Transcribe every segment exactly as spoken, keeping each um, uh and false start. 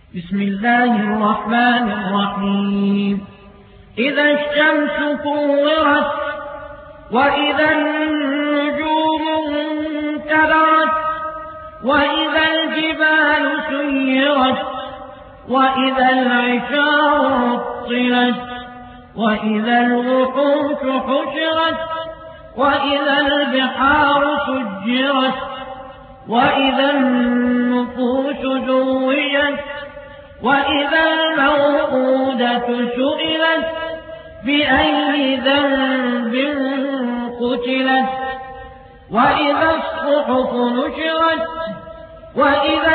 بسم الله الرحمن الرحيم إذا الشمس كورت وإذا النجوم انكدرت وإذا الجبال سيرت وإذا العشار عطلت وإذا الوحوش حشرت وإذا البحار سجرت وإذا النفوس زوجت وإذا الموءودة سئلت بأي ذنب قتلت وإذا الصحف نشرت وإذا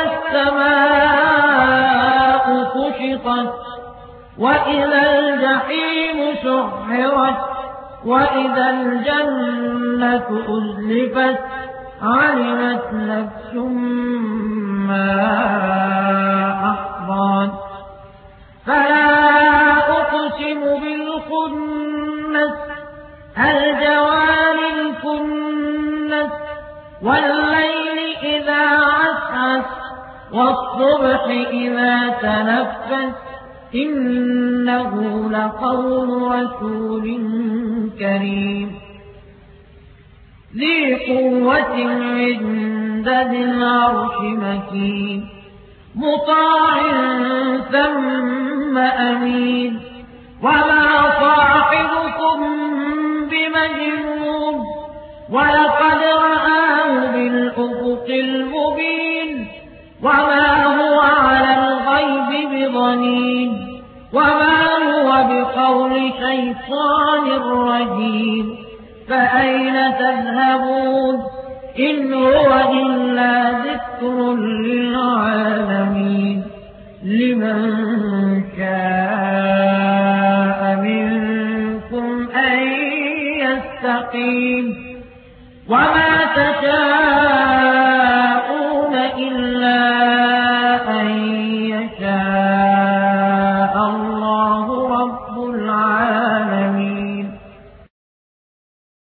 السماء كشطت وإذا الجحيم سعرت وإذا الجنة أزلفت علمت نفس ما أحضرت فلا أقسم بالخنس الجوار الكنس والليل إذا عسعس والصبح إذا تنفس إنه لقول رسول كريم ذي قوة عند ذي العرش مكين مطاع ثم أمين وما صاحبكم بمجنون ولقد رآه بالأفق المبين وما هو على الغيب بضنين وما هو بقول شيطان رجيم فأين تذهبون إن هو إلا ذكر للعالمين لمن شاء منكم أن يستقيم وما تشاءون